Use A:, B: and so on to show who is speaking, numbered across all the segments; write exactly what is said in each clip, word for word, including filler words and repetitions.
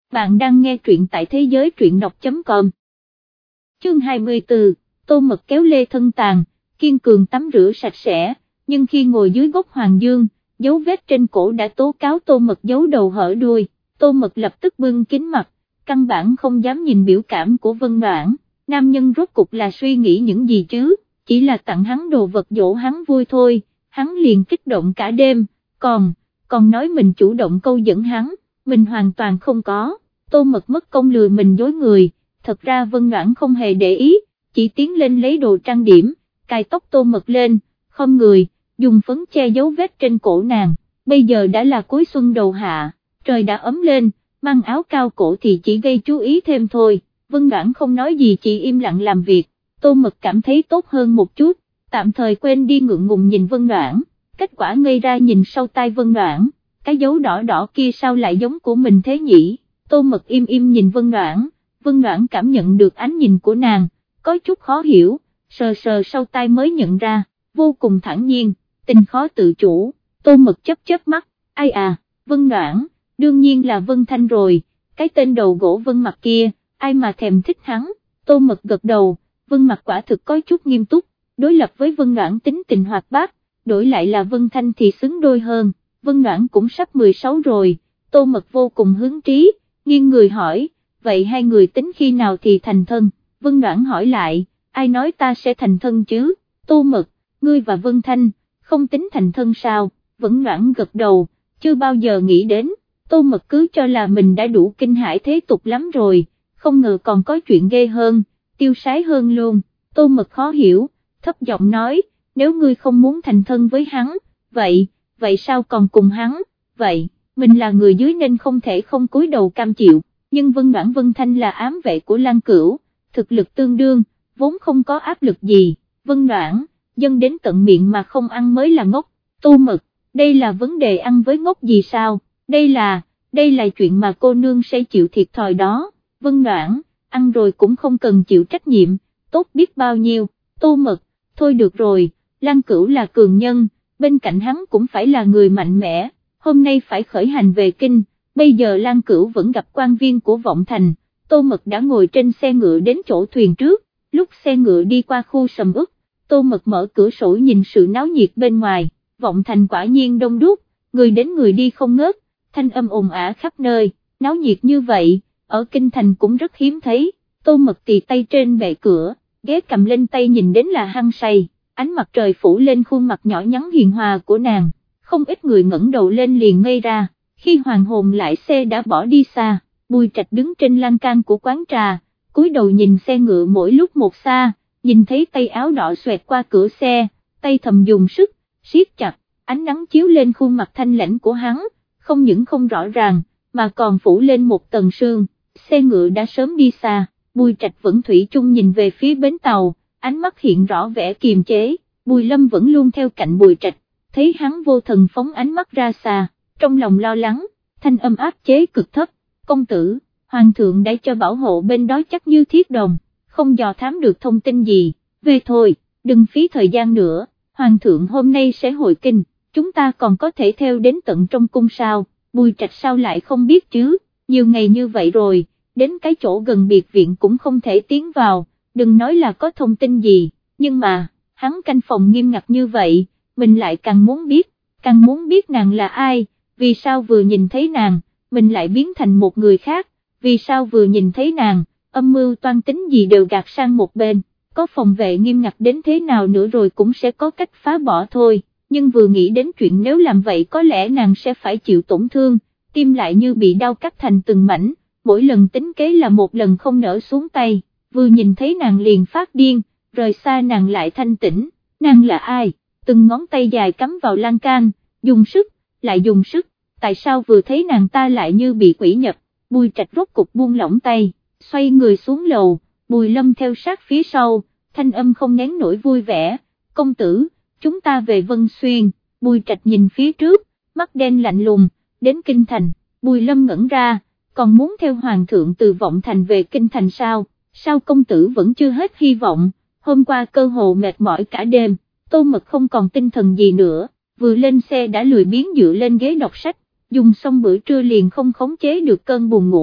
A: bạn đang nghe truyện tại thế giới truyện đọc chấm com. Chương hai mươi tư, Tô Mật kéo lê thân tàn, kiên cường tắm rửa sạch sẽ, nhưng khi ngồi dưới gốc hoàng dương, dấu vết trên cổ đã tố cáo Tô Mật giấu đầu hở đuôi. Tô Mật lập tức bưng kín mặt, căn bản không dám nhìn biểu cảm của Vân Noãn. Nam nhân rốt cục là suy nghĩ những gì chứ, chỉ là tặng hắn đồ vật dỗ hắn vui thôi, hắn liền kích động cả đêm, còn, còn nói mình chủ động câu dẫn hắn, mình hoàn toàn không có. Tô Mật mất công lừa mình dối người, thật ra Vân Noãn không hề để ý, chỉ tiến lên lấy đồ trang điểm, cài tóc Tô Mật lên, khom người, dùng phấn che dấu vết trên cổ nàng. Bây giờ đã là cuối xuân đầu hạ, trời đã ấm lên, mang áo cao cổ thì chỉ gây chú ý thêm thôi. Vân Noãn không nói gì, chỉ im lặng làm việc. Tô Mật cảm thấy tốt hơn một chút, tạm thời quên đi ngượng ngùng nhìn Vân Noãn, kết quả ngây ra nhìn sau tai Vân Noãn, cái dấu đỏ đỏ kia sao lại giống của mình thế nhỉ. Tô Mật im im nhìn Vân Noãn, Vân Noãn cảm nhận được ánh nhìn của nàng, có chút khó hiểu, sờ sờ sau tai mới nhận ra, vô cùng thản nhiên, tình khó tự chủ. Tô Mật chớp chớp mắt, ai à, Vân Noãn, đương nhiên là Vân Thanh rồi, cái tên đầu gỗ Vân Mặt kia, ai mà thèm thích hắn. Tô Mật gật đầu, Vân Mặt quả thực có chút nghiêm túc, đối lập với Vân Noãn tính tình hoạt bát, đổi lại là Vân Thanh thì xứng đôi hơn. Vân Noãn cũng sắp mười sáu rồi, Tô Mật vô cùng hứng trí, nghiêng người hỏi, vậy hai người tính khi nào thì thành thân? Vân Noãn hỏi lại, ai nói ta sẽ thành thân chứ? Tô Mật, ngươi và Vân Thanh, không tính thành thân sao? Vân Noãn gật đầu, chưa bao giờ nghĩ đến. Tô Mật cứ cho là mình đã đủ kinh hãi thế tục lắm rồi, không ngờ còn có chuyện ghê hơn, tiêu sái hơn luôn. Tô Mật khó hiểu, thấp giọng nói, nếu ngươi không muốn thành thân với hắn, vậy, vậy sao còn cùng hắn? Vậy, mình là người dưới nên không thể không cúi đầu cam chịu, nhưng Vân Noãn Vân Thanh là ám vệ của Lan Cửu, thực lực tương đương, vốn không có áp lực gì. Vân Noãn, dân đến tận miệng mà không ăn mới là ngốc. Tô Mật, đây là vấn đề ăn với ngốc gì sao? Đây là, đây là chuyện mà cô nương sẽ chịu thiệt thòi đó. Vân Noãn, ăn rồi cũng không cần chịu trách nhiệm, tốt biết bao nhiêu. Tô Mật, thôi được rồi, Lan Cửu là cường nhân, bên cạnh hắn cũng phải là người mạnh mẽ, hôm nay phải khởi hành về kinh, bây giờ Lan Cửu vẫn gặp quan viên của Vọng Thành. Tô Mật đã ngồi trên xe ngựa đến chỗ thuyền trước, lúc xe ngựa đi qua khu sầm uất, Tô Mật mở cửa sổ nhìn sự náo nhiệt bên ngoài. Vọng Thành quả nhiên đông đúc, người đến người đi không ngớt, thanh âm ồn ào khắp nơi, náo nhiệt như vậy, ở kinh thành cũng rất hiếm thấy. Tô Mật tì tay trên bệ cửa, ghé cầm lên tay nhìn đến là hăng say, ánh mặt trời phủ lên khuôn mặt nhỏ nhắn hiền hòa của nàng, không ít người ngẩng đầu lên liền ngây ra. Khi hoàng hồn lại xe đã bỏ đi xa, Bùi Trạch đứng trên lan can của quán trà, cúi đầu nhìn xe ngựa mỗi lúc một xa, nhìn thấy tay áo đỏ xoẹt qua cửa xe, tay thầm dùng sức, siết chặt, ánh nắng chiếu lên khuôn mặt thanh lãnh của hắn, không những không rõ ràng, mà còn phủ lên một tầng sương. Xe ngựa đã sớm đi xa, Bùi Trạch vẫn thủy chung nhìn về phía bến tàu, ánh mắt hiện rõ vẻ kiềm chế. Bùi Lâm vẫn luôn theo cạnh Bùi Trạch, thấy hắn vô thần phóng ánh mắt ra xa, trong lòng lo lắng, thanh âm áp chế cực thấp, công tử, hoàng thượng đã cho bảo hộ bên đó chắc như thiết đồng, không dò thám được thông tin gì, về thôi, đừng phí thời gian nữa, hoàng thượng hôm nay sẽ hồi kinh, chúng ta còn có thể theo đến tận trong cung sao? Bùi Trạch sao lại không biết chứ, nhiều ngày như vậy rồi, đến cái chỗ gần biệt viện cũng không thể tiến vào, đừng nói là có thông tin gì, nhưng mà, hắn canh phòng nghiêm ngặt như vậy, mình lại càng muốn biết, càng muốn biết nàng là ai, vì sao vừa nhìn thấy nàng, mình lại biến thành một người khác, vì sao vừa nhìn thấy nàng, âm mưu toan tính gì đều gạt sang một bên, có phòng vệ nghiêm ngặt đến thế nào nữa rồi cũng sẽ có cách phá bỏ thôi, nhưng vừa nghĩ đến chuyện nếu làm vậy có lẽ nàng sẽ phải chịu tổn thương, tim lại như bị đau cắt thành từng mảnh, mỗi lần tính kế là một lần không nỡ xuống tay, vừa nhìn thấy nàng liền phát điên, rời xa nàng lại thanh tĩnh, nàng là ai, từng ngón tay dài cắm vào lan can, dùng sức, lại dùng sức, tại sao vừa thấy nàng ta lại như bị quỷ nhập. Bùi Trạch rốt cục buông lỏng tay, xoay người xuống lầu, Bùi Lâm theo sát phía sau, thanh âm không nén nổi vui vẻ, công tử, chúng ta về Vân Xuyên. Bùi Trạch nhìn phía trước, mắt đen lạnh lùng, đến kinh thành. Bùi Lâm ngẩn ra, còn muốn theo hoàng thượng từ Vọng Thành về kinh thành sao, sao công tử vẫn chưa hết hy vọng, hôm qua cơ hồ mệt mỏi cả đêm. Tô Mật không còn tinh thần gì nữa, vừa lên xe đã lười biếng dựa lên ghế đọc sách, dùng xong bữa trưa liền không khống chế được cơn buồn ngủ,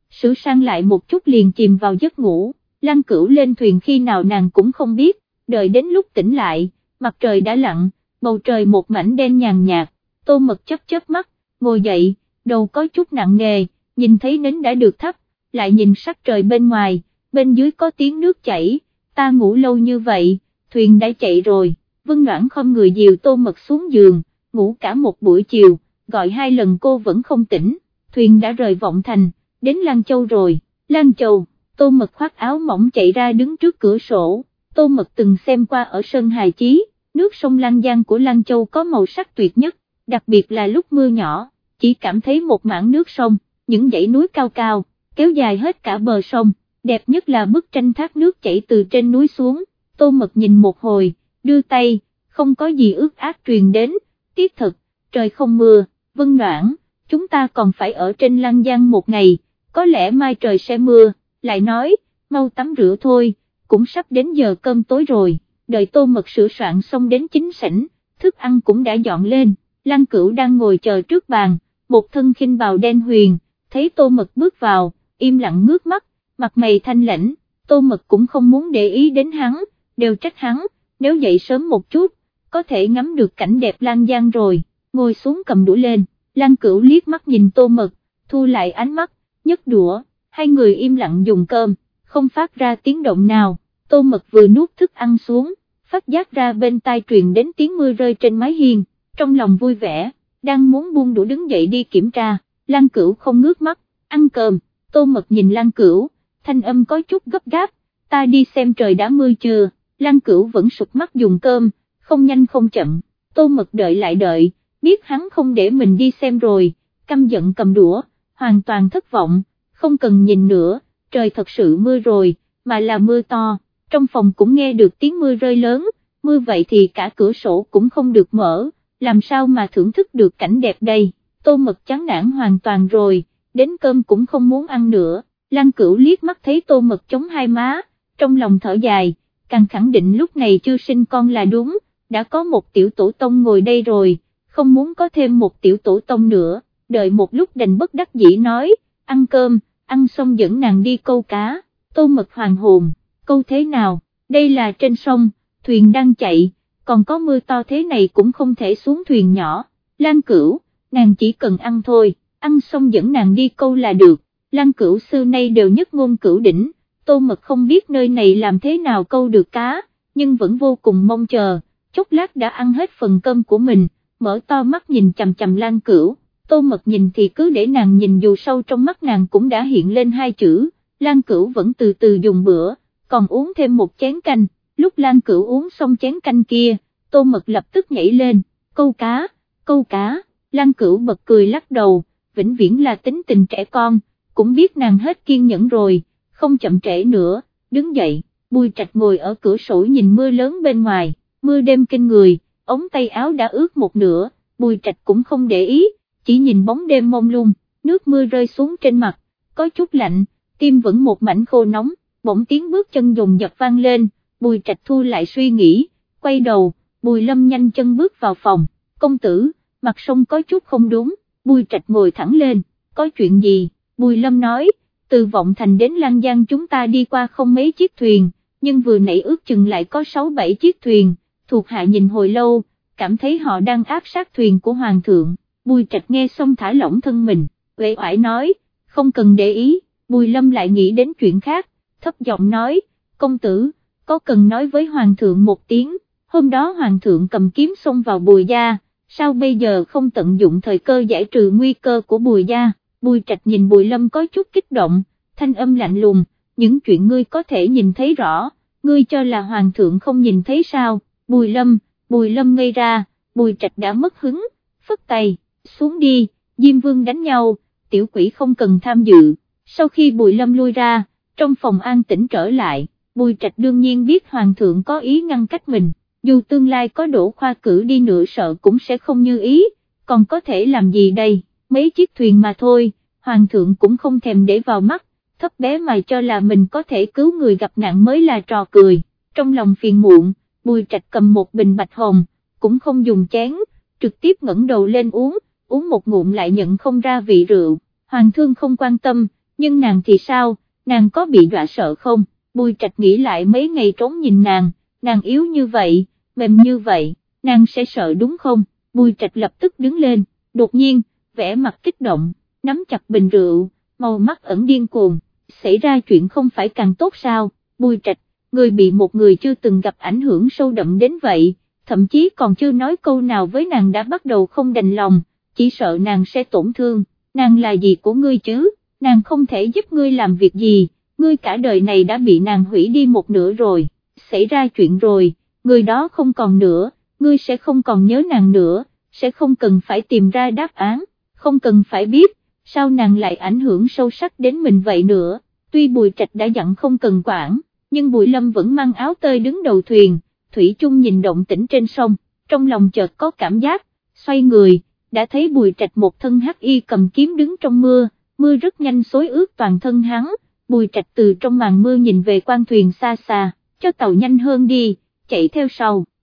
A: sửa sang lại một chút liền chìm vào giấc ngủ. Lăng Cửu lên thuyền khi nào nàng cũng không biết, đợi đến lúc tỉnh lại, mặt trời đã lặn, bầu trời một mảnh đen nhàn nhạt. Tô Mật chớp chớp mắt, ngồi dậy, đầu có chút nặng nề, nhìn thấy nến đã được thắp, lại nhìn sắc trời bên ngoài, bên dưới có tiếng nước chảy, ta ngủ lâu như vậy, thuyền đã chạy rồi. Vân Noãn không người dìu Tô Mật xuống giường, ngủ cả một buổi chiều, gọi hai lần cô vẫn không tỉnh, thuyền đã rời Vọng Thành, đến Lan Châu rồi. Lan Châu, Tô Mật khoác áo mỏng chạy ra đứng trước cửa sổ. Tô Mật từng xem qua ở Sơn Hà Chí, nước sông Lan Giang của Lan Châu có màu sắc tuyệt nhất, đặc biệt là lúc mưa nhỏ, chỉ cảm thấy một mảng nước sông, những dãy núi cao cao, kéo dài hết cả bờ sông, đẹp nhất là bức tranh thác nước chảy từ trên núi xuống. Tô Mật nhìn một hồi, đưa tay, không có gì ướt át truyền đến, tiếc thật, trời không mưa. Vân Noãn, chúng ta còn phải ở trên Lan Giang một ngày, có lẽ mai trời sẽ mưa. Lại nói, mau tắm rửa thôi, cũng sắp đến giờ cơm tối rồi. Đợi Tô Mật sửa soạn xong đến chính sảnh, thức ăn cũng đã dọn lên. Lăng Cửu đang ngồi chờ trước bàn, một thân khinh bào đen huyền, thấy Tô Mật bước vào, im lặng ngước mắt, mặt mày thanh lãnh. Tô Mật cũng không muốn để ý đến hắn, đều trách hắn, nếu dậy sớm một chút, có thể ngắm được cảnh đẹp Lan Giang rồi. Ngồi xuống cầm đũa lên, Lăng Cửu liếc mắt nhìn Tô Mật, thu lại ánh mắt, nhấc đũa, hai người im lặng dùng cơm, không phát ra tiếng động nào. Tô Mật vừa nuốt thức ăn xuống, phát giác ra bên tai truyền đến tiếng mưa rơi trên mái hiên, trong lòng vui vẻ, đang muốn buông đũa đứng dậy đi kiểm tra. Lăng Cửu không ngước mắt, ăn cơm. Tô Mật nhìn Lăng Cửu, thanh âm có chút gấp gáp, ta đi xem trời đã mưa chưa. Lăng Cửu vẫn sụp mắt dùng cơm, không nhanh không chậm. Tô Mật đợi lại đợi, biết hắn không để mình đi xem rồi, căm giận cầm đũa, hoàn toàn thất vọng, không cần nhìn nữa, trời thật sự mưa rồi, mà là mưa to. Trong phòng cũng nghe được tiếng mưa rơi lớn, mưa vậy thì cả cửa sổ cũng không được mở, làm sao mà thưởng thức được cảnh đẹp đây. Tô Mật chán nản hoàn toàn rồi, đến cơm cũng không muốn ăn nữa. Lăng Cửu liếc mắt thấy Tô Mật chống hai má, trong lòng thở dài, càng khẳng định lúc này chưa sinh con là đúng, đã có một tiểu tổ tông ngồi đây rồi, không muốn có thêm một tiểu tổ tông nữa. Đợi một lúc đành bất đắc dĩ nói, ăn cơm, ăn xong dẫn nàng đi câu cá. Tô Mật hoàn hồn, câu thế nào, đây là trên sông, thuyền đang chạy, còn có mưa to thế này cũng không thể xuống thuyền nhỏ. Lăng Cửu, nàng chỉ cần ăn thôi, ăn xong dẫn nàng đi câu là được. Lăng Cửu xưa nay đều nhất ngôn cửu đỉnh, Tô Mật không biết nơi này làm thế nào câu được cá, nhưng vẫn vô cùng mong chờ. Chốc lát đã ăn hết phần cơm của mình, mở to mắt nhìn chằm chằm Lăng Cửu. Tô Mật nhìn thì cứ để nàng nhìn, dù sâu trong mắt nàng cũng đã hiện lên hai chữ. Lăng Cửu vẫn từ từ dùng bữa, còn uống thêm một chén canh. Lúc Lăng Cửu uống xong chén canh kia, Tô Mật lập tức nhảy lên, câu cá, câu cá. Lăng Cửu bật cười lắc đầu, vĩnh viễn là tính tình trẻ con, cũng biết nàng hết kiên nhẫn rồi, không chậm trễ nữa, đứng dậy. Bùi Trạch ngồi ở cửa sổ nhìn mưa lớn bên ngoài, mưa đêm kinh người, ống tay áo đã ướt một nửa. Bùi Trạch cũng không để ý, chỉ nhìn bóng đêm mông lung, nước mưa rơi xuống trên mặt, có chút lạnh, tim vẫn một mảnh khô nóng. Bỗng tiếng bước chân dồn dập vang lên, Bùi Trạch thu lại suy nghĩ, quay đầu, Bùi Lâm nhanh chân bước vào phòng. Công tử, mặt sông có chút không đúng. Bùi Trạch ngồi thẳng lên, có chuyện gì? Bùi Lâm nói, từ Vọng Thành đến Lan Giang chúng ta đi qua không mấy chiếc thuyền, nhưng vừa nãy ước chừng lại có sáu bảy chiếc thuyền. Thuộc hạ nhìn hồi lâu, cảm thấy họ đang áp sát thuyền của Hoàng thượng. Bùi Trạch nghe xong thả lỏng thân mình, uể oải nói, không cần để ý. Bùi Lâm lại nghĩ đến chuyện khác, thấp giọng nói, công tử, có cần nói với Hoàng thượng một tiếng, hôm đó Hoàng thượng cầm kiếm xông vào Bùi gia, sao bây giờ không tận dụng thời cơ giải trừ nguy cơ của Bùi gia. Bùi Trạch nhìn Bùi Lâm có chút kích động, thanh âm lạnh lùng, những chuyện ngươi có thể nhìn thấy rõ, ngươi cho là Hoàng thượng không nhìn thấy sao? Bùi Lâm, Bùi Lâm ngây ra, Bùi Trạch đã mất hứng, phất tay, xuống đi, Diêm Vương đánh nhau, tiểu quỷ không cần tham dự. Sau khi Bùi Lâm lui ra, trong phòng an tĩnh trở lại, Bùi Trạch đương nhiên biết Hoàng thượng có ý ngăn cách mình, dù tương lai có đỗ khoa cử đi nữa sợ cũng sẽ không như ý, còn có thể làm gì đây, mấy chiếc thuyền mà thôi, Hoàng thượng cũng không thèm để vào mắt, thấp bé mà cho là mình có thể cứu người gặp nạn mới là trò cười. Trong lòng phiền muộn, Bùi Trạch cầm một bình bạch hồng, cũng không dùng chén, trực tiếp ngẩng đầu lên uống, uống một ngụm lại nhận không ra vị rượu. Hoàng thương không quan tâm, nhưng nàng thì sao, nàng có bị dọa sợ không? Bùi Trạch nghĩ lại mấy ngày trốn nhìn nàng, nàng yếu như vậy, mềm như vậy, nàng sẽ sợ đúng không? Bùi Trạch lập tức đứng lên, đột nhiên, vẻ mặt kích động, nắm chặt bình rượu, màu mắt ẩn điên cuồng, xảy ra chuyện không phải càng tốt sao? Bùi Trạch, người bị một người chưa từng gặp ảnh hưởng sâu đậm đến vậy, thậm chí còn chưa nói câu nào với nàng đã bắt đầu không đành lòng, chỉ sợ nàng sẽ tổn thương, nàng là gì của ngươi chứ, nàng không thể giúp ngươi làm việc gì, ngươi cả đời này đã bị nàng hủy đi một nửa rồi, xảy ra chuyện rồi, người đó không còn nữa, ngươi sẽ không còn nhớ nàng nữa, sẽ không cần phải tìm ra đáp án, không cần phải biết, sao nàng lại ảnh hưởng sâu sắc đến mình vậy nữa, tuy Bùi Trạch đã dặn không cần quản, nhưng Bùi Lâm vẫn mang áo tơi đứng đầu thuyền, thủy chung nhìn động tĩnh trên sông, trong lòng chợt có cảm giác, xoay người, đã thấy Bùi Trạch một thân hắc y cầm kiếm đứng trong mưa, mưa rất nhanh xối ướt toàn thân hắn, Bùi Trạch từ trong màn mưa nhìn về quan thuyền xa xa, cho tàu nhanh hơn đi, chạy theo sau.